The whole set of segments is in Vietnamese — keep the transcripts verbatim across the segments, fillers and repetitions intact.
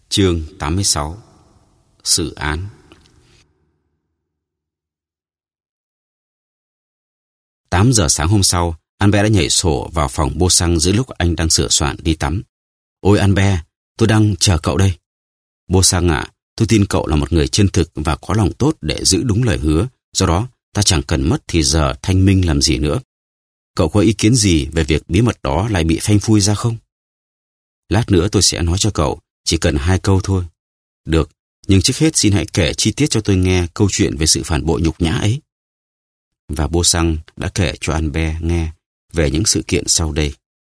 Chương tám mươi sáu. Xử án. Tám giờ sáng hôm sau, Albert đã nhảy sổ vào phòng Beauchamp giữa lúc anh đang sửa soạn đi tắm. Ôi Albert, tôi đang chờ cậu đây. Beauchamp ạ, à, tôi tin cậu là một người chân thực và có lòng tốt để giữ đúng lời hứa, do đó ta chẳng cần mất thì giờ thanh minh làm gì nữa. Cậu có ý kiến gì về việc bí mật đó lại bị phanh phui ra không? Lát nữa tôi sẽ nói cho cậu, chỉ cần hai câu thôi. Được, nhưng trước hết xin hãy kể chi tiết cho tôi nghe câu chuyện về sự phản bội nhục nhã ấy. Và Beauchamp đã kể cho Albert nghe về những sự kiện sau đây.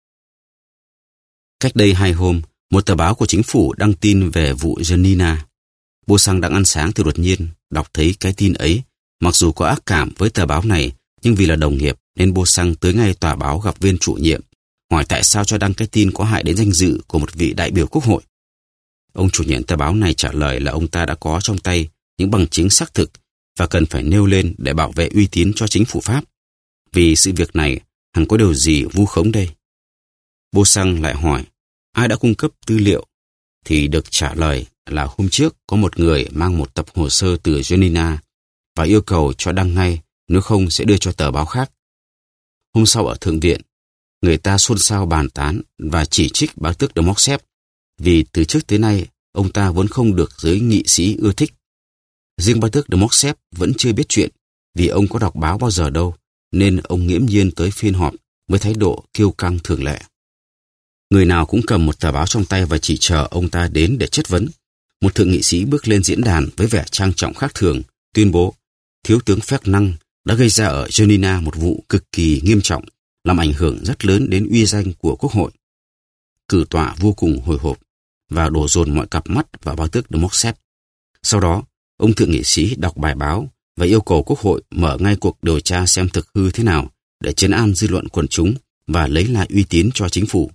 Cách đây hai hôm, một tờ báo của chính phủ đăng tin về vụ Janina. Beauchamp đang ăn sáng thì đột nhiên đọc thấy cái tin ấy. Mặc dù có ác cảm với tờ báo này, nhưng vì là đồng nghiệp nên Beauchamp tới ngay tòa báo gặp viên chủ nhiệm, hỏi tại sao cho đăng cái tin có hại đến danh dự của một vị đại biểu quốc hội. Ông chủ nhiệm tờ báo này trả lời là ông ta đã có trong tay những bằng chứng xác thực và cần phải nêu lên để bảo vệ uy tín cho chính phủ Pháp. Vì sự việc này, hẳn có điều gì vu khống đây? Beauchamp lại hỏi, ai đã cung cấp tư liệu? Thì được trả lời là hôm trước có một người mang một tập hồ sơ từ Janina và yêu cầu cho đăng ngay, nếu không sẽ đưa cho tờ báo khác. Hôm sau ở Thượng viện, người ta xôn xao bàn tán và chỉ trích bá tước de Morcerf vì từ trước tới nay ông ta vẫn không được giới nghị sĩ ưa thích. Riêng bá tước de Morcerf vẫn chưa biết chuyện vì ông có đọc báo bao giờ đâu, nên ông nghiễm nhiên tới phiên họp với thái độ kiêu căng thường lệ. Người nào cũng cầm một tờ báo trong tay và chỉ chờ ông ta đến để chất vấn. Một thượng nghị sĩ bước lên diễn đàn với vẻ trang trọng khác thường, tuyên bố thiếu tướng Fernand đã gây ra ở Janina một vụ cực kỳ nghiêm trọng, làm ảnh hưởng rất lớn đến uy danh của quốc hội. Cử tọa vô cùng hồi hộp và đổ dồn mọi cặp mắt vào bá tước de Morcerf. Sau đó, ông thượng nghị sĩ đọc bài báo và yêu cầu quốc hội mở ngay cuộc điều tra xem thực hư thế nào để trấn an dư luận quần chúng và lấy lại uy tín cho chính phủ.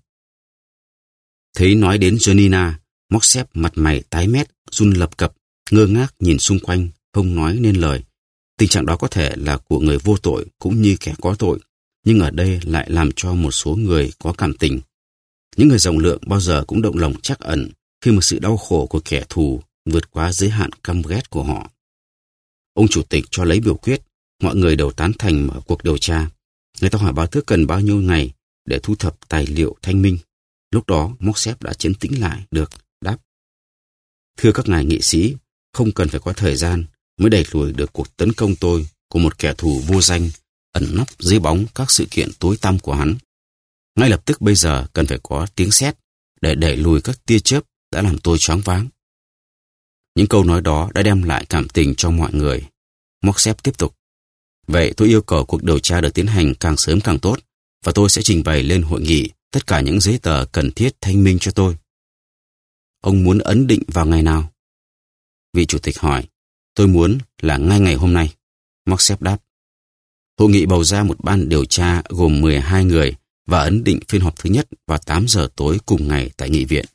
Thấy nói đến Janina, Morcerf mặt mày tái mét, run lập cập, ngơ ngác nhìn xung quanh, không nói nên lời. Tình trạng đó có thể là của người vô tội cũng như kẻ có tội, nhưng ở đây lại làm cho một số người có cảm tình. Những người rộng lượng bao giờ cũng động lòng trắc ẩn khi một sự đau khổ của kẻ thù vượt quá giới hạn căm ghét của họ. Ông chủ tịch cho lấy biểu quyết, mọi người đều tán thành mở cuộc điều tra. Người ta hỏi bá tước cần bao nhiêu ngày để thu thập tài liệu thanh minh. Lúc đó Morcerf đã trấn tĩnh lại được, đáp: Thưa các ngài nghị sĩ, không cần phải có thời gian mới đẩy lùi được cuộc tấn công tôi của một kẻ thù vô danh ẩn nấp dưới bóng các sự kiện tối tăm của hắn. Ngay lập tức bây giờ cần phải có tiếng sét để đẩy lùi các tia chớp đã làm tôi choáng váng. Những câu nói đó đã đem lại cảm tình cho mọi người. Morcerf tiếp tục: Vậy tôi yêu cầu cuộc điều tra được tiến hành càng sớm càng tốt, và tôi sẽ trình bày lên hội nghị tất cả những giấy tờ cần thiết thanh minh cho tôi. Ông muốn ấn định vào ngày nào? Vị chủ tịch hỏi. Tôi muốn là ngay ngày hôm nay. Morcerf đáp. Hội nghị bầu ra một ban điều tra gồm mười hai người và ấn định phiên họp thứ nhất vào tám giờ tối cùng ngày tại nghị viện.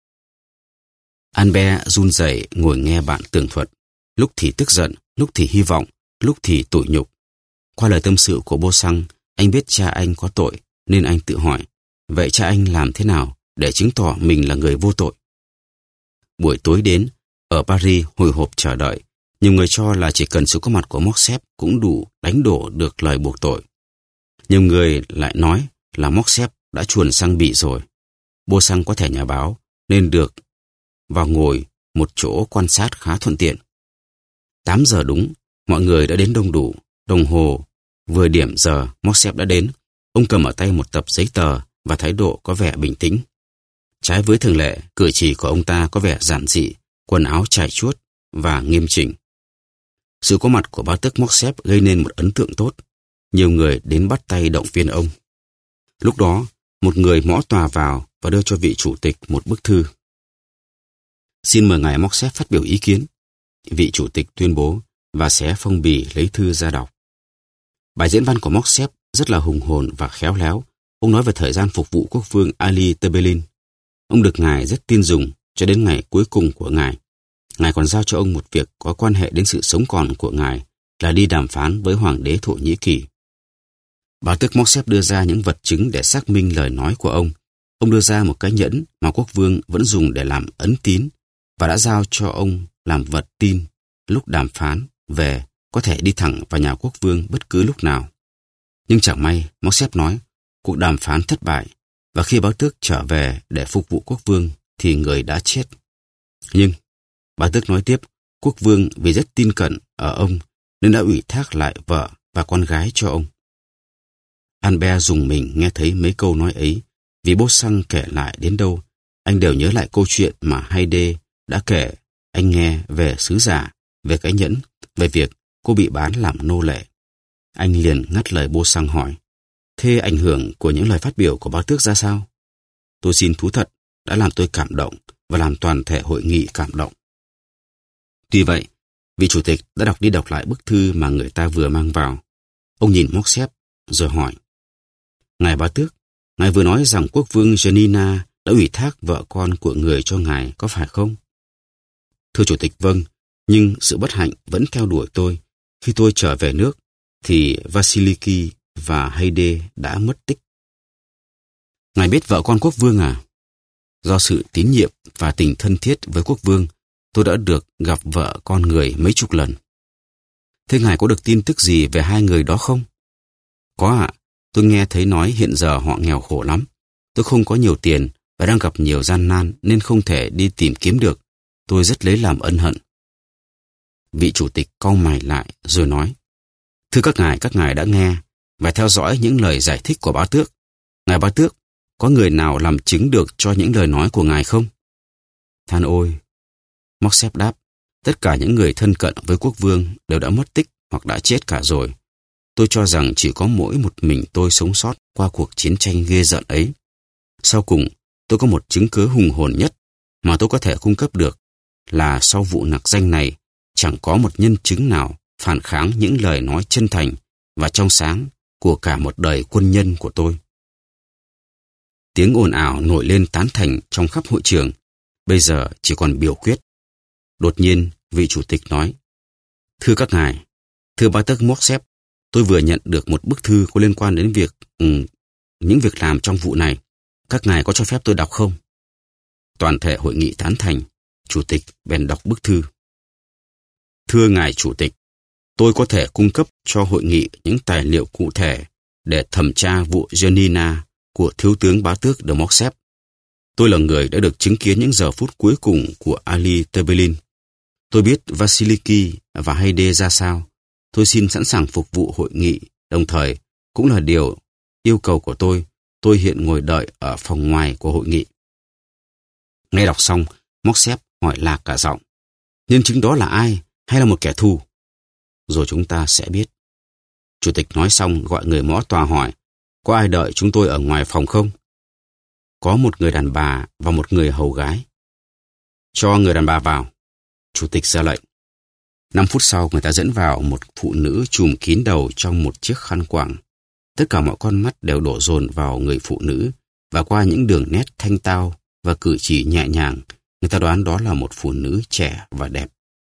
Albert run rẩy ngồi nghe bạn tường thuật, lúc thì tức giận, lúc thì hy vọng, lúc thì tủi nhục. Qua lời tâm sự của Beauchamp, anh biết cha anh có tội, nên anh tự hỏi, vậy cha anh làm thế nào để chứng tỏ mình là người vô tội? Buổi tối đến, ở Paris hồi hộp chờ đợi, nhiều người cho là chỉ cần sự có mặt của Morcerf cũng đủ đánh đổ được lời buộc tội. Nhiều người lại nói là Morcerf đã chuồn sang Bỉ rồi. Beauchamp có thẻ nhà báo nên được vào ngồi một chỗ quan sát khá thuận tiện. Tám giờ đúng, mọi người đã đến đông đủ. Đồng hồ vừa điểm giờ, Morcerf đã đến. Ông cầm ở tay một tập giấy tờ và thái độ có vẻ bình tĩnh. Trái với thường lệ, cử chỉ của ông ta có vẻ giản dị, quần áo trải chuốt và nghiêm chỉnh. Sự có mặt của bá tước Morcerf gây nên một ấn tượng tốt. Nhiều người đến bắt tay động viên ông. Lúc đó, một người mõ tòa vào và đưa cho vị chủ tịch một bức thư. Xin mời ngài Morcerf phát biểu ý kiến. Vị chủ tịch tuyên bố và xé phong bì lấy thư ra đọc. Bài diễn văn của Morcerf rất là hùng hồn và khéo léo. Ông nói về thời gian phục vụ quốc vương Ali Tebelin. Ông được ngài rất tin dùng cho đến ngày cuối cùng của ngài. Ngài còn giao cho ông một việc có quan hệ đến sự sống còn của ngài là đi đàm phán với hoàng đế Thổ Nhĩ Kỳ. Bá tước Morcerf đưa ra những vật chứng để xác minh lời nói của ông. Ông đưa ra một cái nhẫn mà quốc vương vẫn dùng để làm ấn tín và đã giao cho ông làm vật tin lúc đàm phán về có thể đi thẳng vào nhà quốc vương bất cứ lúc nào. Nhưng chẳng may, Morcerf nói, cuộc đàm phán thất bại, và khi báo tước trở về để phục vụ quốc vương thì người đã chết. Nhưng, báo tước nói tiếp, quốc vương vì rất tin cậy ở ông nên đã ủy thác lại vợ và con gái cho ông. Albert dùng mình nghe thấy mấy câu nói ấy, vì Beauchamp kể lại đến đâu, anh đều nhớ lại câu chuyện mà Haydée đã kể anh nghe về sứ giả, về cái nhẫn, về việc cô bị bán làm nô lệ. Anh liền ngắt lời Beauchamp hỏi, thế ảnh hưởng của những lời phát biểu của báo tước ra sao? Tôi xin thú thật, đã làm tôi cảm động và làm toàn thể hội nghị cảm động. Tuy vậy, vị chủ tịch đã đọc đi đọc lại bức thư mà người ta vừa mang vào. Ông nhìn Morcerf rồi hỏi, ngài báo tước, ngài vừa nói rằng quốc vương Janina đã ủy thác vợ con của người cho ngài, có phải không? Thưa chủ tịch, vâng, nhưng sự bất hạnh vẫn theo đuổi tôi. Khi tôi trở về nước, thì Vasiliki và Haydée đã mất tích. Ngài biết vợ con quốc vương à? Do sự tín nhiệm và tình thân thiết với quốc vương, tôi đã được gặp vợ con người mấy chục lần. Thế ngài có được tin tức gì về hai người đó không? Có ạ, tôi nghe thấy nói hiện giờ họ nghèo khổ lắm. Tôi không có nhiều tiền và đang gặp nhiều gian nan nên không thể đi tìm kiếm được. Tôi rất lấy làm ân hận. Vị chủ tịch cau mày lại rồi nói, thưa các ngài, các ngài đã nghe và theo dõi những lời giải thích của báo tước. Ngài báo tước, có người nào làm chứng được cho những lời nói của ngài không? Than ôi! Morcerf đáp, tất cả những người thân cận với quốc vương đều đã mất tích hoặc đã chết cả rồi. Tôi cho rằng chỉ có mỗi một mình tôi sống sót qua cuộc chiến tranh ghê rợn ấy. Sau cùng, tôi có một chứng cớ hùng hồn nhất mà tôi có thể cung cấp được là sau vụ nặc danh này, chẳng có một nhân chứng nào phản kháng những lời nói chân thành và trong sáng của cả một đời quân nhân của tôi. Tiếng ồn ào nổi lên tán thành trong khắp hội trường, bây giờ chỉ còn biểu quyết. Đột nhiên, vị chủ tịch nói, thưa các ngài, thưa báo tước Morcerf, tôi vừa nhận được một bức thư có liên quan đến việc ừ, những việc làm trong vụ này. Các ngài có cho phép tôi đọc không? Toàn thể hội nghị tán thành. Chủ tịch bèn đọc bức thư. Thưa ngài chủ tịch, tôi có thể cung cấp cho hội nghị những tài liệu cụ thể để thẩm tra vụ Janina của thiếu tướng bá tước de Morcerf. Tôi là người đã được chứng kiến những giờ phút cuối cùng của Ali Tebelin. Tôi biết Vasiliki và Haydée ra sao. Tôi xin sẵn sàng phục vụ hội nghị, đồng thời cũng là điều yêu cầu của tôi. Tôi hiện ngồi đợi ở phòng ngoài của hội nghị. Nghe đọc xong, Morcerf hỏi lạc cả giọng, nhân chứng đó là ai, hay là một kẻ thù? Rồi chúng ta sẽ biết. Chủ tịch nói xong gọi người mõ tòa hỏi, có ai đợi chúng tôi ở ngoài phòng không? Có một người đàn bà và một người hầu gái. Cho người đàn bà vào. Chủ tịch ra lệnh. Năm phút sau, người ta dẫn vào một phụ nữ trùm kín đầu trong một chiếc khăn quàng. Tất cả mọi con mắt đều đổ dồn vào người phụ nữ, và qua những đường nét thanh tao và cử chỉ nhẹ nhàng, người ta đoán đó là một phụ nữ trẻ và đẹp.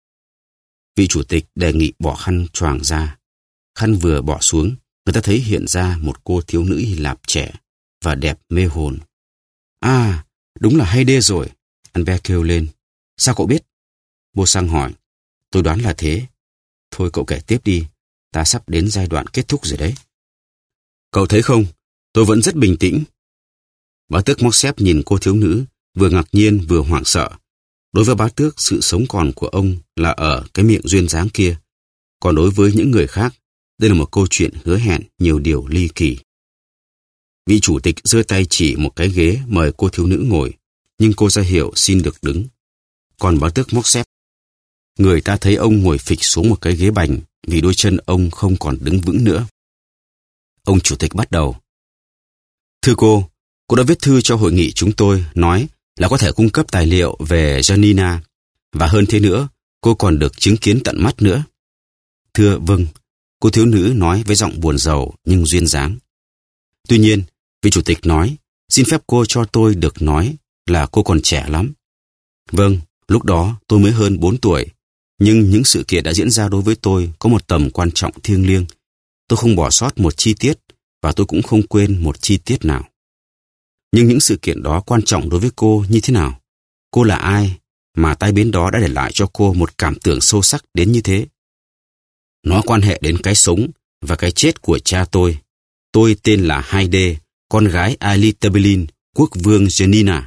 Vị chủ tịch đề nghị bỏ khăn choàng ra. Khăn vừa bỏ xuống, người ta thấy hiện ra một cô thiếu nữ Hy Lạp trẻ và đẹp mê hồn. À, đúng là Haydée rồi, Albert kêu lên. Sao cậu biết? Beauchamp hỏi. Tôi đoán là thế. Thôi cậu kể tiếp đi, ta sắp đến giai đoạn kết thúc rồi đấy. Cậu thấy không, tôi vẫn rất bình tĩnh. Bá tước Morcerf nhìn cô thiếu nữ, vừa ngạc nhiên vừa hoảng sợ. Đối với bá tước, sự sống còn của ông là ở cái miệng duyên dáng kia. Còn đối với những người khác, đây là một câu chuyện hứa hẹn nhiều điều ly kỳ. Vị chủ tịch giơ tay chỉ một cái ghế mời cô thiếu nữ ngồi, nhưng cô ra hiệu xin được đứng. Còn bá tước Morcerf, người ta thấy ông ngồi phịch xuống một cái ghế bành vì đôi chân ông không còn đứng vững nữa. Ông chủ tịch bắt đầu. Thưa cô, cô đã viết thư cho hội nghị chúng tôi nói là có thể cung cấp tài liệu về Janina, và hơn thế nữa, cô còn được chứng kiến tận mắt nữa. Thưa vâng, cô thiếu nữ nói với giọng buồn rầu nhưng duyên dáng. Tuy nhiên, vị chủ tịch nói, xin phép cô cho tôi được nói là cô còn trẻ lắm. Vâng, lúc đó tôi mới hơn bốn tuổi, nhưng những sự kiện đã diễn ra đối với tôi có một tầm quan trọng thiêng liêng. Tôi không bỏ sót một chi tiết và tôi cũng không quên một chi tiết nào. Nhưng những sự kiện đó quan trọng đối với cô như thế nào? Cô là ai? mà tai biến đó đã để lại cho cô một cảm tưởng sâu sắc đến như thế. Nó quan hệ đến cái sống và cái chết của cha tôi. Tôi tên là Haydée, con gái Ali Tebelin, quốc vương Janina.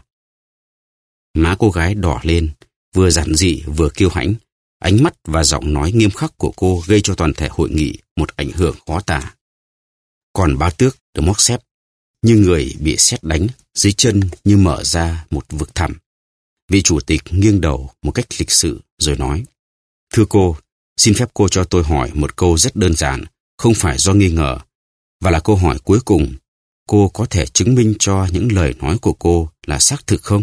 Má cô gái đỏ lên, vừa giản dị vừa kiêu hãnh. Ánh mắt và giọng nói nghiêm khắc của cô gây cho toàn thể hội nghị một ảnh hưởng khó tả. Còn bá tước de Morcerf như người bị sét đánh, dưới chân như mở ra một vực thẳm. Vị chủ tịch nghiêng đầu một cách lịch sự rồi nói: Thưa cô, xin phép cô cho tôi hỏi một câu rất đơn giản, không phải do nghi ngờ, và là câu hỏi cuối cùng. Cô có thể chứng minh cho những lời nói của cô là xác thực không?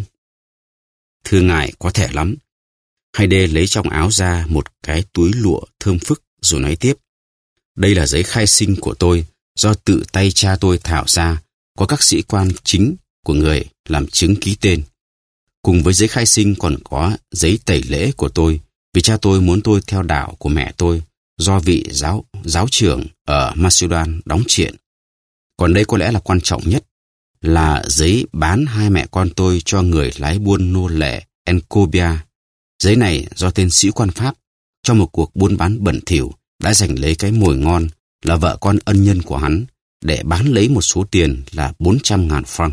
Thưa ngài, có thể lắm. Haydée lấy trong áo ra một cái túi lụa thơm phức rồi nói tiếp: Đây là giấy khai sinh của tôi, do tự tay cha tôi thảo ra, có các sĩ quan chính của người làm chứng ký tên. Cùng với giấy khai sinh còn có giấy tẩy lễ của tôi, vì cha tôi muốn tôi theo đạo của mẹ tôi, do vị giáo giáo trưởng ở Macedon đóng chuyện. Còn đây có lẽ là quan trọng nhất, là giấy bán hai mẹ con tôi cho người lái buôn nô lệ Encobia. Giấy này do tên sĩ quan Pháp, trong một cuộc buôn bán bẩn thỉu, đã giành lấy cái mồi ngon là vợ con ân nhân của hắn, để bán lấy một số tiền là bốn trăm ngàn franc.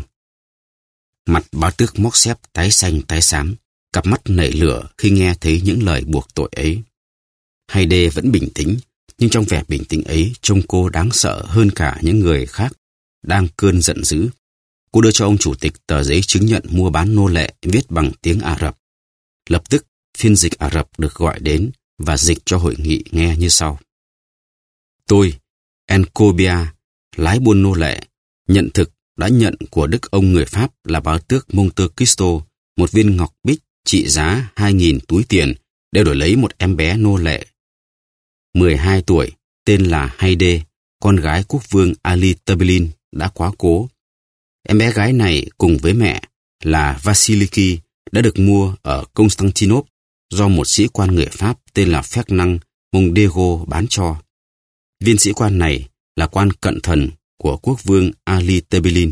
Mặt bá tước Morcerf tái xanh tái xám, cặp mắt nảy lửa khi nghe thấy những lời buộc tội ấy. Haydée vẫn bình tĩnh, nhưng trong vẻ bình tĩnh ấy trông cô đáng sợ hơn cả những người khác đang cơn giận dữ. Cô đưa cho ông chủ tịch tờ giấy chứng nhận mua bán nô lệ viết bằng tiếng Ả Rập. Lập tức phiên dịch Ả Rập được gọi đến và dịch cho hội nghị nghe như sau: Tôi, Encobia, lái buôn nô lệ, nhận thực đã nhận của đức ông người Pháp là bá tước Monte Cristo một viên ngọc bích trị giá hai nghìn túi tiền để đổi lấy một em bé nô lệ mười hai tuổi tên là Haydée, con gái quốc vương Ali Tebelin đã quá cố. Em bé gái này cùng với mẹ là Vasiliki đã được mua ở Constantinople do một sĩ quan người Pháp tên là Fernand Mondego bán cho. Viên sĩ quan này là quan cận thần của quốc vương Ali Tebelin,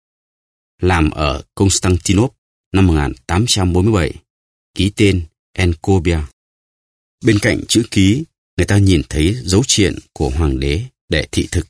làm ở Constantinople năm một nghìn tám trăm bốn mươi bảy, ký tên Encobia. Bên cạnh chữ ký, người ta nhìn thấy dấu triện của hoàng đế để thị thực.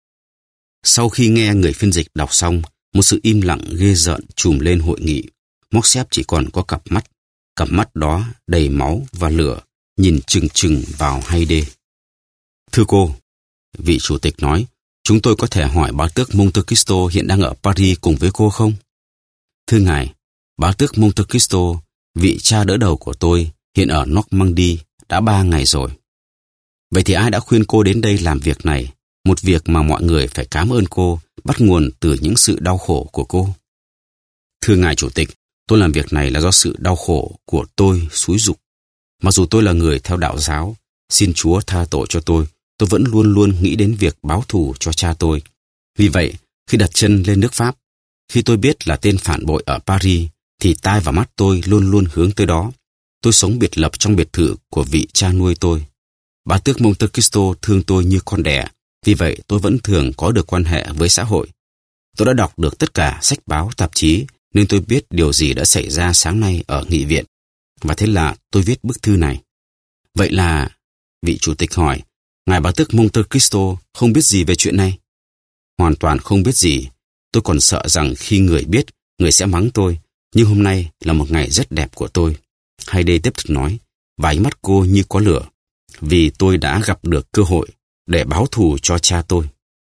Sau khi nghe người phiên dịch đọc xong, một sự im lặng ghê rợn trùm lên hội nghị. Morcerf chỉ còn có cặp mắt, cặp mắt đó đầy máu và lửa, nhìn chừng chừng vào Haydée. Thưa cô, vị chủ tịch nói, chúng tôi có thể hỏi bá tước Monte Cristo hiện đang ở Paris cùng với cô không? Thưa ngài, bá tước Monte Cristo, vị cha đỡ đầu của tôi, hiện ở Normandy đã ba ngày rồi. Vậy thì ai đã khuyên cô đến đây làm việc này, một việc mà mọi người phải cảm ơn cô, bắt nguồn từ những sự đau khổ của cô? Thưa ngài chủ tịch, tôi làm việc này là do sự đau khổ của tôi xúi giục. Mặc dù tôi là người theo đạo giáo, xin Chúa tha tội cho tôi, tôi vẫn luôn luôn nghĩ đến việc báo thù cho cha tôi. Vì vậy, khi đặt chân lên nước Pháp, khi tôi biết là tên phản bội ở Paris, thì tai và mắt tôi luôn luôn hướng tới đó. Tôi sống biệt lập trong biệt thự của vị cha nuôi tôi. Bá tước Monte Cristo thương tôi như con đẻ, vì vậy tôi vẫn thường có được quan hệ với xã hội. Tôi đã đọc được tất cả sách báo, tạp chí, nên tôi biết điều gì đã xảy ra sáng nay ở nghị viện. Và thế là tôi viết bức thư này. Vậy là, vị chủ tịch hỏi, ngài bá tước Monte Cristo không biết gì về chuyện này? Hoàn toàn không biết gì. Tôi còn sợ rằng khi người biết, người sẽ mắng tôi. Nhưng hôm nay là một ngày rất đẹp của tôi. Haydée tiếp tục nói, và ánh mắt cô như có lửa, vì tôi đã gặp được cơ hội để báo thù cho cha tôi.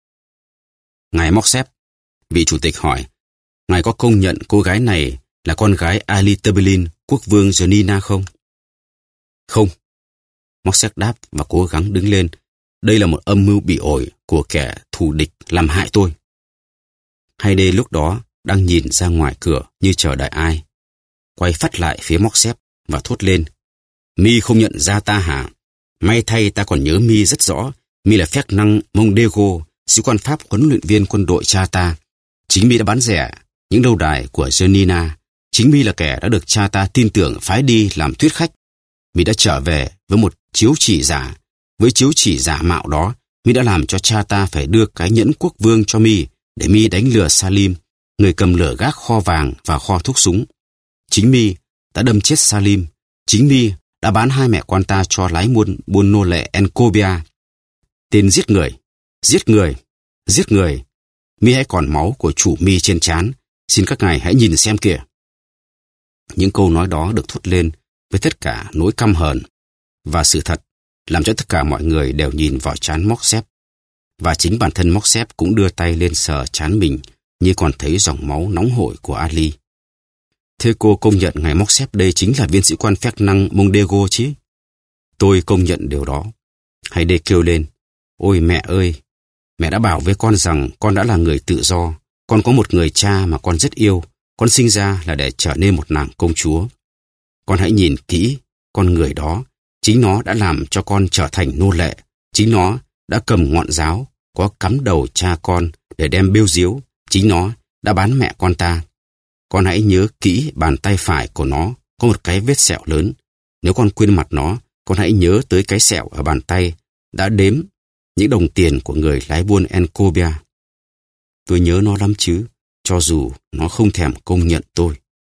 Ngài Morcerf, vị chủ tịch hỏi, ngài có công nhận cô gái này là con gái Ali Tebelin, quốc vương Janina không? Không. Morcerf đáp và cố gắng đứng lên. Đây là một âm mưu bị ổi của kẻ thù địch làm hại tôi. Haydée lúc đó đang nhìn ra ngoài cửa như chờ đợi ai. Quay phắt lại phía Morcerf và thốt lên, mi không nhận ra ta hả? May thay ta còn nhớ mi rất rõ. Mi là Fernand Mondego, sĩ quan Pháp huấn luyện viên quân đội cha ta. Chính mi đã bán rẻ những lâu đài của Janina. Chính mi là kẻ đã được cha ta tin tưởng phái đi làm thuyết khách. Mi đã trở về với một chiếu chỉ giả. Với chiếu chỉ giả mạo đó, mi đã làm cho cha ta phải đưa cái nhẫn quốc vương cho mi để mi đánh lừa Salim, người cầm lửa gác kho vàng và kho thuốc súng. Chính mi đã đâm chết Salim. Chính Mi đã bán hai mẹ con ta cho lái buôn buôn nô lệ Encobia. Tên giết người, giết người, giết người. Mi hãy còn máu của chủ Mi trên trán. Xin các ngài hãy nhìn xem kìa. Những câu nói đó được thốt lên với tất cả nỗi căm hờn và sự thật, làm cho tất cả mọi người đều nhìn vào trán Morcerf. Và chính bản thân Morcerf cũng đưa tay lên sờ trán mình, như còn thấy dòng máu nóng hổi của Ali. Thế cô công nhận ngài Morcerf đây chính là viên sĩ quan Fernand Mondego chứ? Tôi công nhận điều đó. Haydée kêu lên, ôi mẹ ơi, mẹ đã bảo với con rằng con đã là người tự do, con có một người cha mà con rất yêu, con sinh ra là để trở nên một nàng công chúa. Con hãy nhìn kỹ, con người đó, chính nó đã làm cho con trở thành nô lệ, chính nó đã cầm ngọn giáo, có cắm đầu cha con để đem bêu diếu, chính nó đã bán mẹ con ta. Con hãy nhớ kỹ bàn tay phải của nó có một cái vết sẹo lớn. Nếu con quên mặt nó, con hãy nhớ tới cái sẹo ở bàn tay đã đếm những đồng tiền của người lái buôn Encobia. Tôi nhớ nó lắm chứ, cho dù nó không thèm công nhận tôi.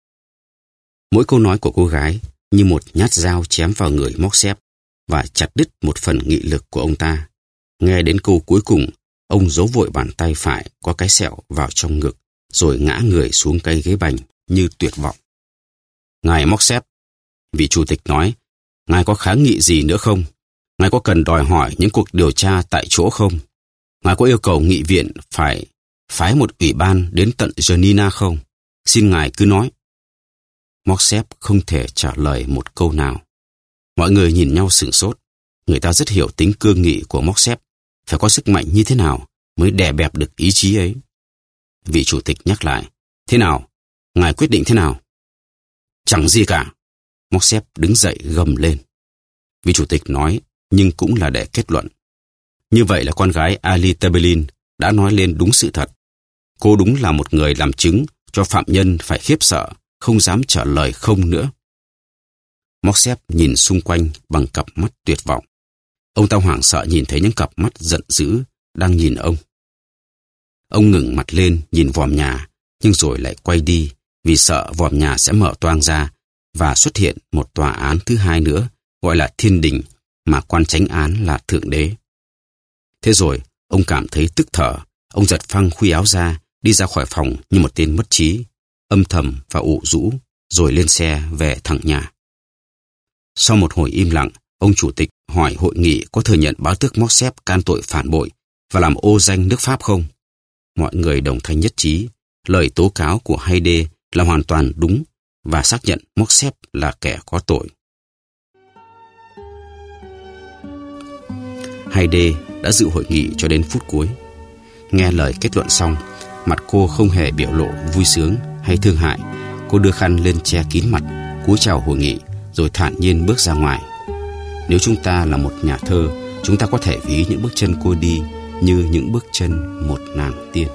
Mỗi câu nói của cô gái như một nhát dao chém vào người Morcerf và chặt đứt một phần nghị lực của ông ta. Nghe đến câu cuối cùng, ông giấu vội bàn tay phải có cái sẹo vào trong ngực, rồi ngã người xuống cây ghế bành như tuyệt vọng. Ngài Morcerf, vị chủ tịch nói, ngài có kháng nghị gì nữa không? Ngài có cần đòi hỏi những cuộc điều tra tại chỗ không? Ngài có yêu cầu nghị viện phải phái một ủy ban đến tận Janina không? Xin ngài cứ nói. Morcerf không thể trả lời một câu nào. Mọi người nhìn nhau sửng sốt. Người ta rất hiểu tính cương nghị của Morcerf. Phải có sức mạnh như thế nào mới đè bẹp được ý chí ấy. Vị chủ tịch nhắc lại. Thế nào? Ngài quyết định thế nào? Chẳng gì cả. Morcerf đứng dậy gầm lên. Vị chủ tịch nói, nhưng cũng là để kết luận. Như vậy là con gái Ali Tebelin đã nói lên đúng sự thật. Cô đúng là một người làm chứng cho phạm nhân phải khiếp sợ, không dám trả lời không nữa. Morcerf nhìn xung quanh bằng cặp mắt tuyệt vọng. Ông ta hoảng sợ nhìn thấy những cặp mắt giận dữ đang nhìn ông. Ông ngẩng mặt lên nhìn vòm nhà, nhưng rồi lại quay đi vì sợ vòm nhà sẽ mở toang ra và xuất hiện một tòa án thứ hai nữa, gọi là thiên đình, mà quan chánh án là thượng đế. Thế rồi, ông cảm thấy tức thở, ông giật phăng khuy áo ra, đi ra khỏi phòng như một tên mất trí, âm thầm và ủ rũ, rồi lên xe về thẳng nhà. Sau một hồi im lặng, ông chủ tịch hỏi hội nghị có thừa nhận báo tước Morcerf can tội phản bội và làm ô danh nước Pháp không? Mọi người đồng thanh nhất trí, lời tố cáo của Haydée là hoàn toàn đúng và xác nhận Morcerf là kẻ có tội. Haydée đã dự hội nghị cho đến phút cuối. Nghe lời kết luận xong, mặt cô không hề biểu lộ vui sướng hay thương hại. Cô đưa khăn lên che kín mặt, cúi chào hội nghị, rồi thản nhiên bước ra ngoài. Nếu chúng ta là một nhà thơ, chúng ta có thể ví những bước chân cô đi như những bước chân một nàng tiên.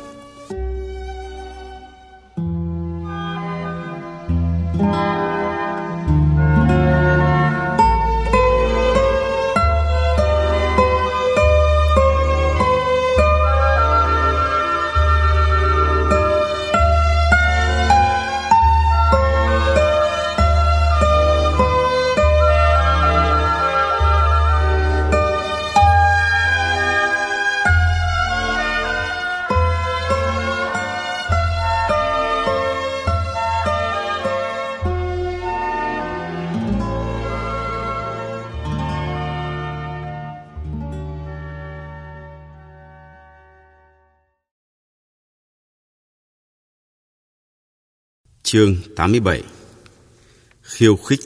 Chương tám mươi bảy. Khiêu khích.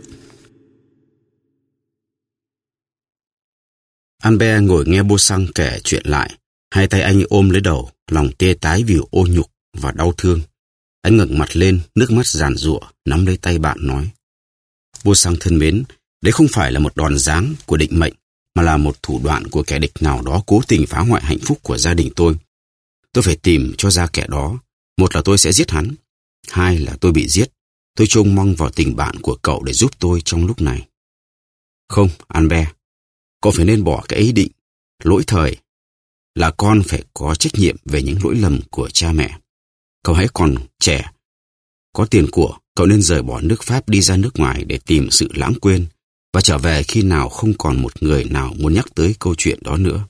Albert ngồi nghe Beauchamp kể chuyện lại. Hai tay anh ôm lấy đầu, lòng tê tái vì ô nhục và đau thương. Anh ngẩng mặt lên, nước mắt giàn giụa, nắm lấy tay bạn nói. Beauchamp thân mến, đấy không phải là một đòn giáng của định mệnh, mà là một thủ đoạn của kẻ địch nào đó cố tình phá hoại hạnh phúc của gia đình tôi. Tôi phải tìm cho ra kẻ đó. Một là tôi sẽ giết hắn. Hai là tôi bị giết. Tôi trông mong vào tình bạn của cậu để giúp tôi trong lúc này. Không, Albert, cậu phải nên bỏ cái ý định lỗi thời là con phải có trách nhiệm về những lỗi lầm của cha mẹ. Cậu hãy còn trẻ Có tiền của, cậu nên rời bỏ nước Pháp đi ra nước ngoài để tìm sự lãng quên và trở về khi nào không còn một người nào muốn nhắc tới câu chuyện đó nữa.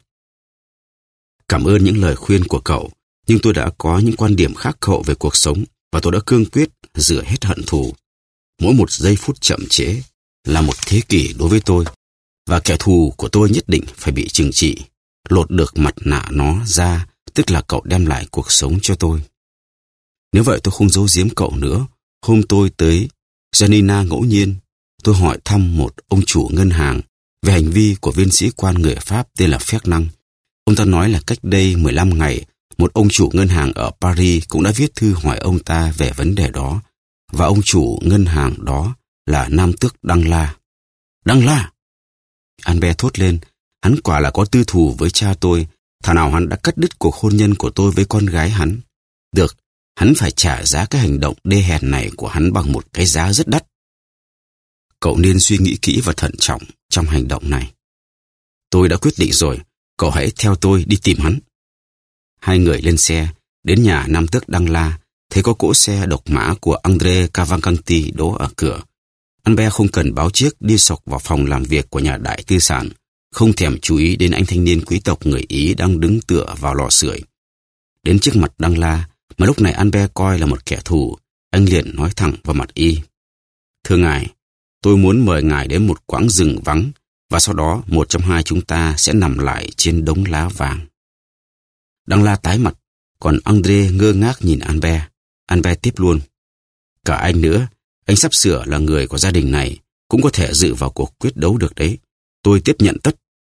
Cảm ơn những lời khuyên của cậu, nhưng tôi đã có những quan điểm khác cậu về cuộc sống và tôi đã cương quyết rửa hết hận thù. Mỗi một giây phút chậm trễ là một thế kỷ đối với tôi, và kẻ thù của tôi nhất định phải bị trừng trị, lột được mặt nạ nó ra, tức là cậu đem lại cuộc sống cho tôi. Nếu vậy tôi không giấu giếm cậu nữa. Hôm tôi tới Janina ngẫu nhiên, tôi hỏi thăm một ông chủ ngân hàng về hành vi của viên sĩ quan người Pháp tên là Fernand. Ông ta nói là cách đây mười lăm ngày, một ông chủ ngân hàng ở Paris cũng đã viết thư hỏi ông ta về vấn đề đó, và ông chủ ngân hàng đó là nam tước Đăng La. Đăng La! Albert thốt lên, hắn quả là có tư thù với cha tôi, thảo nào hắn đã cắt đứt cuộc hôn nhân của tôi với con gái hắn. Được, hắn phải trả giá cái hành động đê hèn này của hắn bằng một cái giá rất đắt. Cậu nên suy nghĩ kỹ và thận trọng trong hành động này. Tôi đã quyết định rồi, cậu hãy theo tôi đi tìm hắn. Hai người lên xe, đến nhà nam tước Đăng La, thấy có cỗ xe độc mã của André Cavalcanti đỗ ở cửa. Albert không cần báo trước đi sộc vào phòng làm việc của nhà đại tư sản, không thèm chú ý đến anh thanh niên quý tộc người Ý đang đứng tựa vào lò sưởi. Đến trước mặt Đăng La, mà lúc này Albert coi là một kẻ thù, anh liền nói thẳng vào mặt y. Thưa ngài, tôi muốn mời ngài đến một quãng rừng vắng, và sau đó một trong hai chúng ta sẽ nằm lại trên đống lá vàng. Đăng La tái mặt, còn André ngơ ngác nhìn Albert. Albert tiếp luôn. Cả anh nữa, anh sắp sửa là người của gia đình này, cũng có thể dự vào cuộc quyết đấu được đấy. Tôi tiếp nhận tất.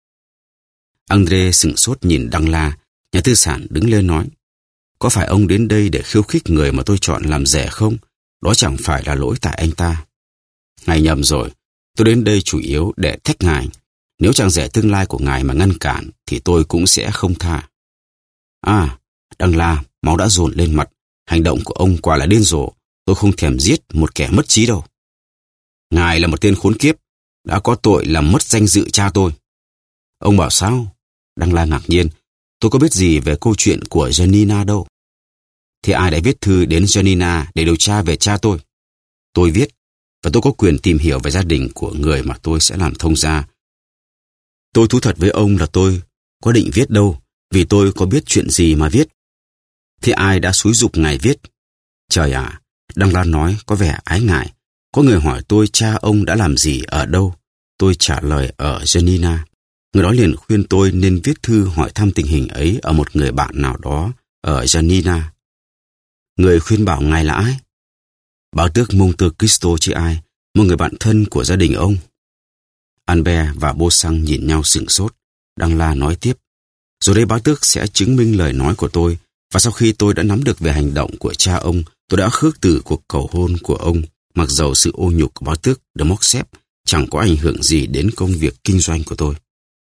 André sửng sốt nhìn Đăng La, nhà tư sản đứng lên nói. Có phải ông đến đây để khiêu khích người mà tôi chọn làm rể không? Đó chẳng phải là lỗi tại anh ta. Ngài nhầm rồi, tôi đến đây chủ yếu để thách ngài. Nếu chàng rể tương lai của ngài mà ngăn cản, thì tôi cũng sẽ không tha. À, Đăng La, máu đã dồn lên mặt. Hành động của ông quả là điên rồ. Tôi không thèm giết một kẻ mất trí đâu. Ngài là một tên khốn kiếp, đã có tội làm mất danh dự cha tôi. Ông bảo sao? Đăng La ngạc nhiên. Tôi có biết gì về câu chuyện của Janina đâu. Thì ai đã viết thư đến Janina để điều tra về cha tôi? Tôi viết, và tôi có quyền tìm hiểu về gia đình của người mà tôi sẽ làm thông gia. Tôi thú thật với ông là tôi có định viết đâu, vì tôi có biết chuyện gì mà viết. Thì ai đã xúi giục ngài viết? Trời ạ, à, Đăng La nói có vẻ ái ngại. Có người hỏi tôi cha ông đã làm gì ở đâu. Tôi trả lời ở Janina. Người đó liền khuyên tôi nên viết thư hỏi thăm tình hình ấy ở một người bạn nào đó ở Janina. Người khuyên bảo ngài là ai? Bá tước Monte Cristo chứ ai, một người bạn thân của gia đình ông. Albert và Beauchamp nhìn nhau sửng sốt. Đăng La nói tiếp. Rồi đây bá tước sẽ chứng minh lời nói của tôi, và sau khi tôi đã nắm được về hành động của cha ông, tôi đã khước từ cuộc cầu hôn của ông, mặc dầu sự ô nhục của bá tước de Morcerf chẳng có ảnh hưởng gì đến công việc kinh doanh của tôi.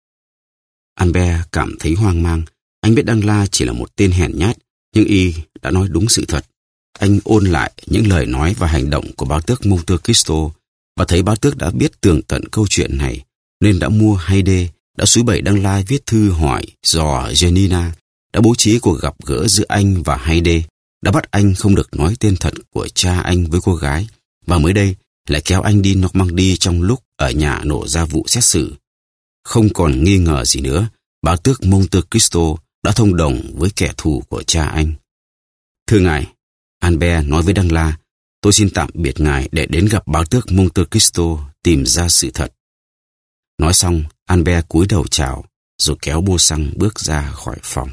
Albert cảm thấy hoang mang. Anh biết Đăng La chỉ là một tên hèn nhát, nhưng y đã nói đúng sự thật. Anh ôn lại những lời nói và hành động của bá tước Monte Cristo và thấy bá tước đã biết tường tận câu chuyện này, nên đã mua hay đê, đã xúi bẩy Đăng La viết thư hỏi dò Janina, đã bố trí cuộc gặp gỡ giữa anh và hay đê, đã bắt anh không được nói tên thật của cha anh với cô gái, và mới đây lại kéo anh đi Normandy trong lúc ở nhà nổ ra vụ xét xử. Không còn nghi ngờ gì nữa, bá tước Monte Cristo đã thông đồng với kẻ thù của cha anh. Thưa ngài, Albert nói với Đăng La, tôi xin tạm biệt ngài để đến gặp bá tước Monte Cristo tìm ra sự thật. Nói xong, Albert cúi đầu chào, rồi kéo Beauchamp bước ra khỏi phòng.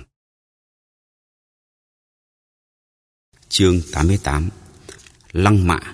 Chương tám mươi tám. Lăng mạ.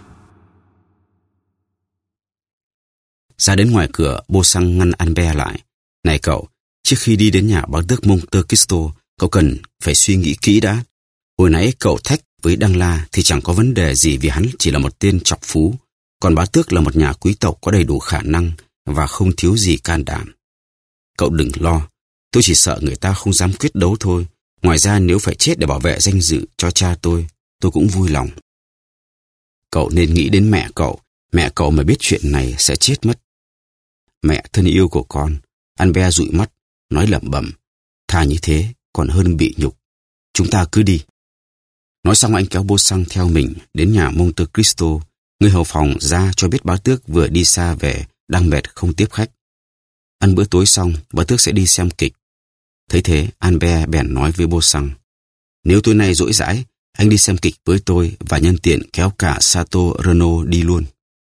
Ra đến ngoài cửa, Beauchamp ngăn Albert lại. Này cậu, trước khi đi đến nhà bá tước Monte Cristo, cậu cần phải suy nghĩ kỹ đã. Hồi nãy cậu thách với Đăng La thì chẳng có vấn đề gì vì hắn chỉ là một tên chọc phú, còn bá tước là một nhà quý tộc có đầy đủ khả năng và không thiếu gì can đảm. Cậu đừng lo, tôi chỉ sợ người ta không dám quyết đấu thôi. Ngoài ra nếu phải chết để bảo vệ danh dự cho cha tôi, tôi cũng vui lòng. Cậu nên nghĩ đến mẹ cậu, mẹ cậu mà biết chuyện này sẽ chết mất. Mẹ thân yêu của con, Albert dụi mắt, nói lẩm bẩm, thà như thế còn hơn bị nhục. Chúng ta cứ đi. Nói xong anh kéo Beauxang theo mình đến nhà Monte Cristo. Người hầu phòng ra cho biết bá tước vừa đi xa về, đang mệt không tiếp khách. Ăn bữa tối xong, bá tước sẽ đi xem kịch. Thấy thế, Albert bèn nói với Beauxang: nếu tối nay rỗi rãi, anh đi xem kịch với tôi và nhân tiện kéo cả Sato Renaud đi luôn.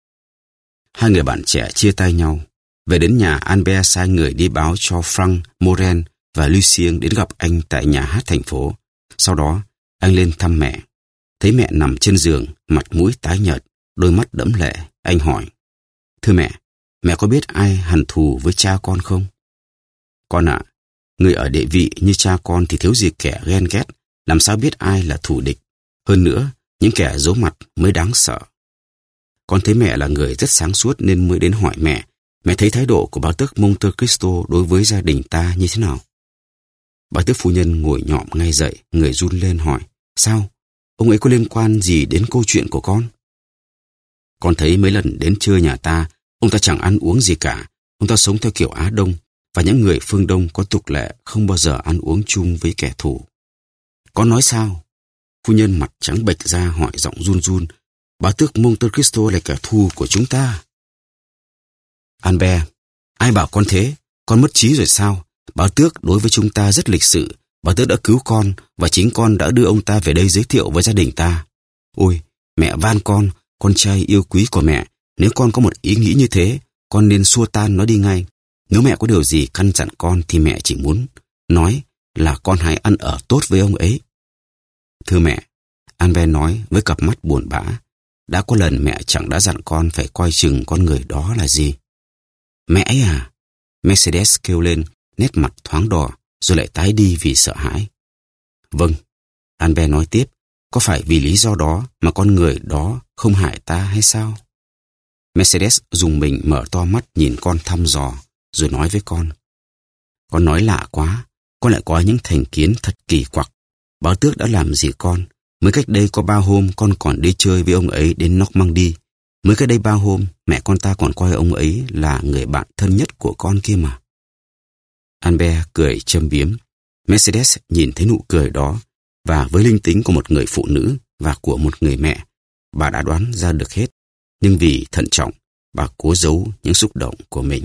Hai người bạn trẻ chia tay nhau. Về đến nhà, Albert sai người đi báo cho Frank, Morel và Lucien đến gặp anh tại nhà hát thành phố. Sau đó, anh lên thăm mẹ. Thấy mẹ nằm trên giường, mặt mũi tái nhợt, đôi mắt đẫm lệ, anh hỏi: thưa mẹ, mẹ có biết ai hằn thù với cha con không? Con ạ, à, người ở địa vị như cha con thì thiếu gì kẻ ghen ghét, làm sao biết ai là thù địch. Hơn nữa, những kẻ giấu mặt mới đáng sợ. Con thấy mẹ là người rất sáng suốt nên mới đến hỏi mẹ. Mẹ thấy thái độ của bá tước Monte Cristo đối với gia đình ta như thế nào? Bá tước phu nhân ngồi nhọm ngay dậy, người run lên hỏi: sao? Ông ấy có liên quan gì đến câu chuyện của con? Con thấy mấy lần đến chơi nhà ta, ông ta chẳng ăn uống gì cả. Ông ta sống theo kiểu Á Đông, và những người phương Đông có tục lệ không bao giờ ăn uống chung với kẻ thù. Con nói sao? Phu nhân mặt trắng bệch ra hỏi giọng run run: bá tước Monte Cristo là kẻ thù của chúng ta. Albert: ai bảo con thế? Con mất trí rồi sao? Bá tước đối với chúng ta rất lịch sự. Bá tước đã cứu con, và chính con đã đưa ông ta về đây giới thiệu với gia đình ta. Ôi, mẹ van con, con trai yêu quý của mẹ, nếu con có một ý nghĩ như thế, con nên xua tan nó đi ngay. Nếu mẹ có điều gì căn dặn con thì mẹ chỉ muốn nói là con hãy ăn ở tốt với ông ấy. Thưa mẹ, Albert nói với cặp mắt buồn bã, đã có lần mẹ chẳng đã dặn con phải coi chừng con người đó là gì. Mẹ ấy à? Mercedes kêu lên, nét mặt thoáng đỏ, rồi lại tái đi vì sợ hãi. Vâng, Albert nói tiếp, có phải vì lý do đó mà con người đó không hại ta hay sao? Mercedes dùng mình mở to mắt nhìn con thăm dò, rồi nói với con: con nói lạ quá, con lại có những thành kiến thật kỳ quặc. Bá tước đã làm gì con? Mới cách đây có ba hôm con còn đi chơi với ông ấy đến Normandy. Mới cách đây ba hôm mẹ con ta còn coi ông ấy là người bạn thân nhất của con kia mà. Albert cười châm biếm. Mercedes nhìn thấy nụ cười đó, và với linh tính của một người phụ nữ và của một người mẹ, bà đã đoán ra được hết. Nhưng vì thận trọng, bà cố giấu những xúc động của mình.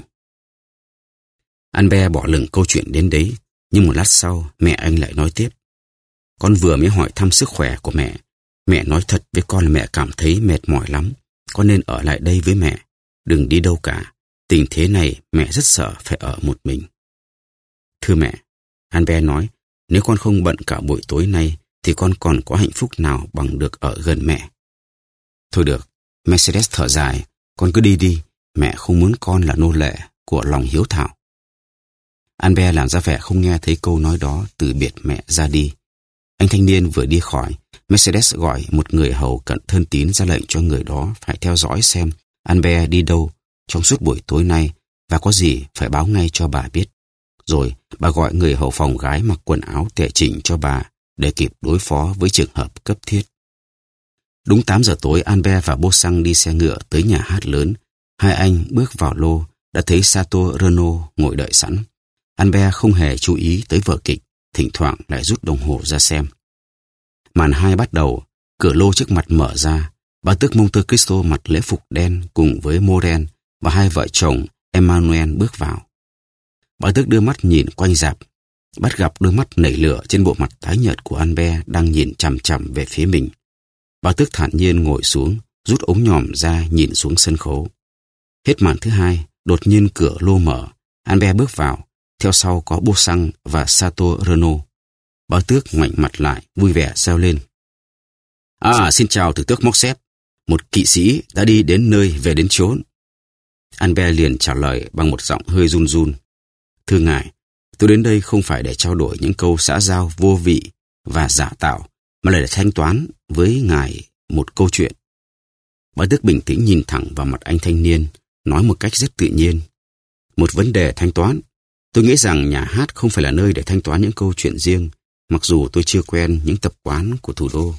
Albert bỏ lửng câu chuyện đến đấy, nhưng một lát sau mẹ anh lại nói tiếp: con vừa mới hỏi thăm sức khỏe của mẹ. Mẹ nói thật với con là mẹ cảm thấy mệt mỏi lắm. Con nên ở lại đây với mẹ, đừng đi đâu cả. Tình thế này mẹ rất sợ phải ở một mình. Thưa mẹ, Albert nói, nếu con không bận cả buổi tối nay thì con còn có hạnh phúc nào bằng được ở gần mẹ. Thôi được, Mercedes thở dài, con cứ đi đi, mẹ không muốn con là nô lệ của lòng hiếu thảo. Albert làm ra vẻ không nghe thấy câu nói đó, từ biệt mẹ ra đi. Anh thanh niên vừa đi khỏi, Mercedes gọi một người hầu cận thân tín ra lệnh cho người đó phải theo dõi xem Albert đi đâu trong suốt buổi tối nay, và có gì phải báo ngay cho bà biết. Rồi bà gọi người hầu phòng gái mặc quần áo tề chỉnh cho bà để kịp đối phó với trường hợp cấp thiết. Đúng tám giờ tối, Albert và Beauxang đi xe ngựa tới nhà hát lớn. Hai anh bước vào lô đã thấy Sato Renaud ngồi đợi sẵn. Albert không hề chú ý tới vở kịch, thỉnh thoảng lại rút đồng hồ ra xem. Màn hai bắt đầu, cửa lô trước mặt mở ra. Bá tước Monte Cristo mặc lễ phục đen cùng với Morel và hai vợ chồng Emmanuel bước vào. Bá tước đưa mắt nhìn quanh rạp, bắt gặp đôi mắt nảy lửa trên bộ mặt tái nhợt của Albert đang nhìn chằm chằm về phía mình. Bá tước thản nhiên ngồi xuống, rút ống nhòm ra nhìn xuống sân khấu. Hết màn thứ hai, đột nhiên cửa lô mở, Albert bước vào, theo sau có Beauxang và Sato Renaud. Bá tước ngoảnh mặt lại, vui vẻ reo lên: À, xin chào thủ tước Morcerf, một kỵ sĩ đã đi đến nơi về đến chốn. Albert liền trả lời bằng một giọng hơi run run: Thưa ngài, tôi đến đây không phải để trao đổi những câu xã giao vô vị và giả tạo, mà là để thanh toán với ngài một câu chuyện. Bá tước bình tĩnh nhìn thẳng vào mặt anh thanh niên, nói một cách rất tự nhiên: Một vấn đề thanh toán. Tôi nghĩ rằng nhà hát không phải là nơi để thanh toán những câu chuyện riêng, mặc dù tôi chưa quen những tập quán của thủ đô.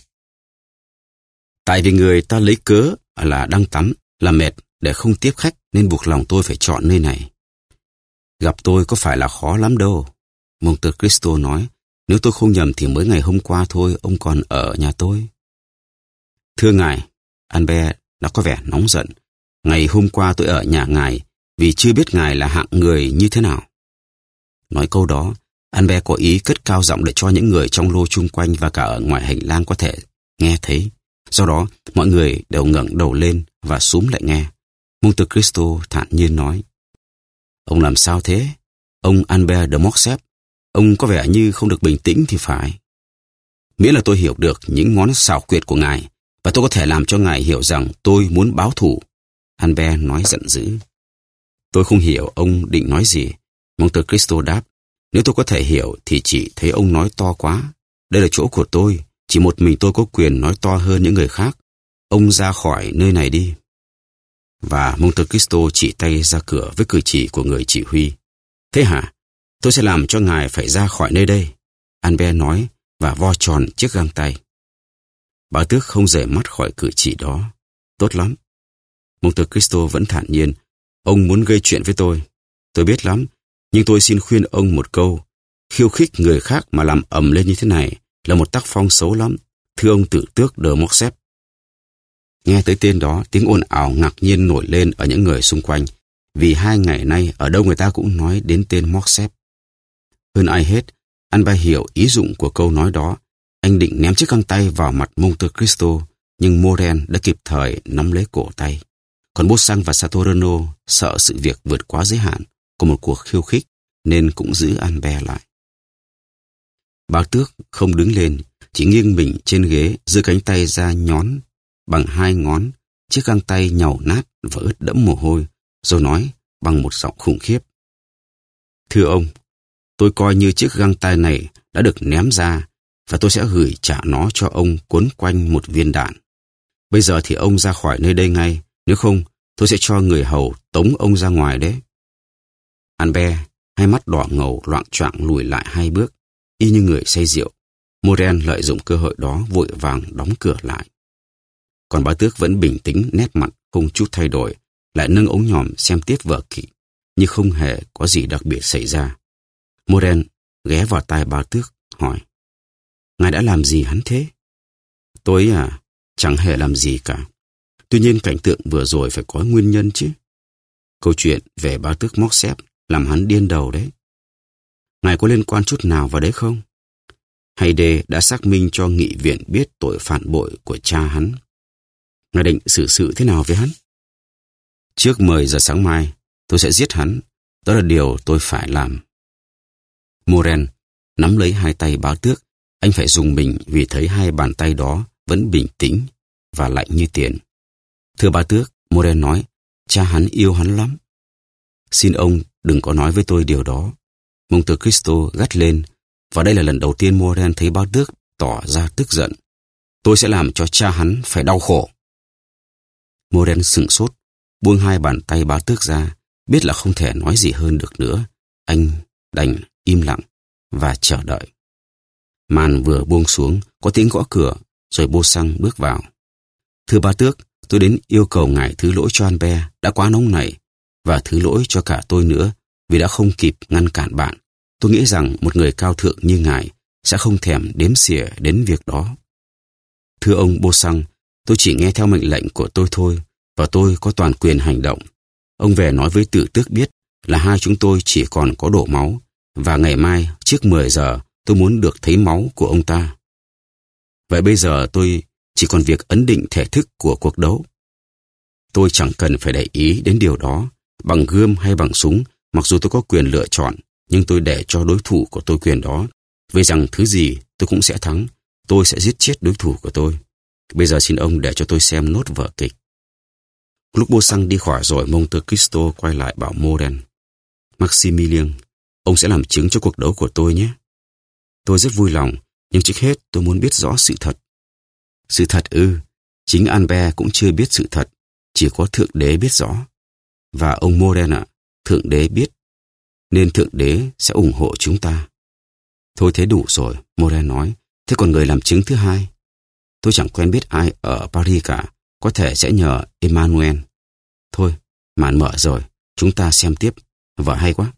Tại vì người ta lấy cớ là đang tắm, là mệt để không tiếp khách nên buộc lòng tôi phải chọn nơi này. Gặp tôi có phải là khó lắm đâu, Monte Cristo nói, Nếu tôi không nhầm thì mới ngày hôm qua thôi ông còn ở nhà tôi. Thưa ngài, Albert đã có vẻ nóng giận. Ngày hôm qua tôi ở nhà ngài vì chưa biết ngài là hạng người như thế nào. Nói câu đó, Albert có ý cất cao giọng để cho những người trong lô chung quanh và cả ở ngoài hành lang có thể nghe thấy. Do đó, mọi người đều ngẩng đầu lên và xúm lại nghe. Monte Cristo thản nhiên nói: Ông làm sao thế? Ông Albert de Morcerf, ông có vẻ như không được bình tĩnh thì phải. Miễn là tôi hiểu được những ngón xảo quyệt của ngài, và tôi có thể làm cho ngài hiểu rằng tôi muốn báo thù. Albert nói giận dữ. Tôi không hiểu ông định nói gì. Monte Cristo đáp: Nếu tôi có thể hiểu thì chỉ thấy ông nói to quá. Đây là chỗ của tôi, chỉ một mình tôi có quyền nói to hơn những người khác. Ông ra khỏi nơi này đi. Và Monte Cristo chỉ tay ra cửa với cử chỉ của người chỉ huy. Thế hả? Tôi sẽ làm cho ngài phải ra khỏi nơi đây, Albert nói và vo tròn chiếc găng tay. Bá tước không rời mắt khỏi cử chỉ đó. Tốt lắm. Monte Cristo vẫn thản nhiên. Ông muốn gây chuyện với tôi. Tôi biết lắm, nhưng tôi xin khuyên ông một câu. Khiêu khích người khác mà làm ầm lên như thế này là một tác phong xấu lắm, thưa ông tử tước de Morcerf. Nghe tới tên đó, tiếng ồn ào ngạc nhiên nổi lên ở những người xung quanh, vì hai ngày nay ở đâu người ta cũng nói đến tên Morcerf. Hơn ai hết, Albert hiểu ý dụng của câu nói đó. Anh định ném chiếc găng tay vào mặt Monte Cristo, nhưng Morel đã kịp thời nắm lấy cổ tay. Còn Beauchamp và Saturno sợ sự việc vượt quá giới hạn của một cuộc khiêu khích, nên cũng giữ Albert lại. Bá tước không đứng lên, chỉ nghiêng mình trên ghế, giơ cánh tay ra nhón bằng hai ngón, chiếc găng tay nhàu nát và ướt đẫm mồ hôi, rồi nói bằng một giọng khủng khiếp: Thưa ông, tôi coi như chiếc găng tay này đã được ném ra, và tôi sẽ gửi trả nó cho ông quấn quanh một viên đạn. Bây giờ thì ông ra khỏi nơi đây ngay, nếu không tôi sẽ cho người hầu tống ông ra ngoài đấy. Albert, hai mắt đỏ ngầu loạng choạng lùi lại hai bước, y như người say rượu. Morel lợi dụng cơ hội đó vội vàng đóng cửa lại. Còn bá tước vẫn bình tĩnh, nét mặt không chút thay đổi, lại nâng ống nhòm xem tiếp vở kịch, như không hề có gì đặc biệt xảy ra. Morel ghé vào tai bá tước, hỏi: Ngài đã làm gì hắn thế? Tôi à, chẳng hề làm gì cả. Tuy nhiên cảnh tượng vừa rồi phải có nguyên nhân chứ. Câu chuyện về bá tước Morcerf làm hắn điên đầu đấy. Ngài có liên quan chút nào vào đấy không? Haydée đã xác minh cho nghị viện biết tội phản bội của cha hắn. Ngài định xử sự thế nào với hắn? Trước mười giờ sáng mai, tôi sẽ giết hắn. Đó là điều tôi phải làm. Morel nắm lấy hai tay bá tước. Anh phải dùng mình vì thấy hai bàn tay đó vẫn bình tĩnh và lạnh như tiền. Thưa bá tước, Morel nói, cha hắn yêu hắn lắm. Xin ông đừng có nói với tôi điều đó. Monte Cristo gắt lên, và đây là lần đầu tiên Morel thấy bá tước tỏ ra tức giận. Tôi sẽ làm cho cha hắn phải đau khổ. Morel sững sốt, buông hai bàn tay bá tước ra, biết là không thể nói gì hơn được nữa. Anh đành im lặng và chờ đợi. Màn vừa buông xuống, có tiếng gõ cửa, rồi Beauchamp bước vào. Thưa bá tước, tôi đến yêu cầu ngài thứ lỗi cho Albert đã quá nóng nảy, và thứ lỗi cho cả tôi nữa vì đã không kịp ngăn cản bạn. Tôi nghĩ rằng một người cao thượng như ngài sẽ không thèm đếm xỉa đến việc đó. Thưa ông Beauchamp, tôi chỉ nghe theo mệnh lệnh của tôi thôi, và tôi có toàn quyền hành động. Ông về nói với tử tước biết là hai chúng tôi chỉ còn có đổ máu, và ngày mai trước mười giờ tôi muốn được thấy máu của ông ta. Vậy bây giờ tôi chỉ còn việc ấn định thể thức của cuộc đấu. Tôi chẳng cần phải để ý đến điều đó, bằng gươm hay bằng súng, mặc dù tôi có quyền lựa chọn, nhưng tôi để cho đối thủ của tôi quyền đó, vì rằng thứ gì tôi cũng sẽ thắng, tôi sẽ giết chết đối thủ của tôi. Bây giờ xin ông để cho tôi xem nốt vở kịch. Lúc Beauchamp đi khỏi rồi, Monte Cristo quay lại bảo Morel: Maximilien, ông sẽ làm chứng cho cuộc đấu của tôi nhé. Tôi rất vui lòng, nhưng trước hết tôi muốn biết rõ sự thật. Sự thật ư? Chính Albert cũng chưa biết sự thật, chỉ có Thượng Đế biết rõ. Và ông Morel ạ, Thượng Đế biết, nên Thượng Đế sẽ ủng hộ chúng ta. Thôi thế đủ rồi, Morel nói. Thế còn người làm chứng thứ hai? Tôi chẳng quen biết ai ở Paris cả, có thể sẽ nhờ Emmanuel. Thôi, màn mở rồi, chúng ta xem tiếp. Vở hay quá.